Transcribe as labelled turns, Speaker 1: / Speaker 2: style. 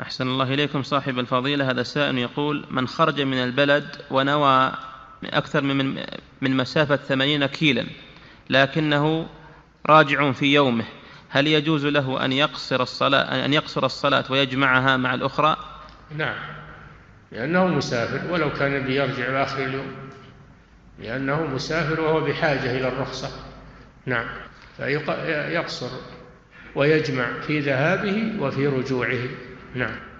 Speaker 1: أحسن الله إليكم صاحب الفضيلة. هذا سائل يقول: من خرج من البلد ونوى أكثر من مسافة 80 كيلا لكنه راجع في يومه، هل يجوز له أن يقصر الصلاة ويجمعها مع الأخرى؟
Speaker 2: نعم، لأنه مسافر ولو كان بيرجع بآخر اليوم، لأنه مسافر وهو بحاجة إلى الرخصة. نعم، فيقصر ويجمع في ذهابه وفي رجوعه. نعم.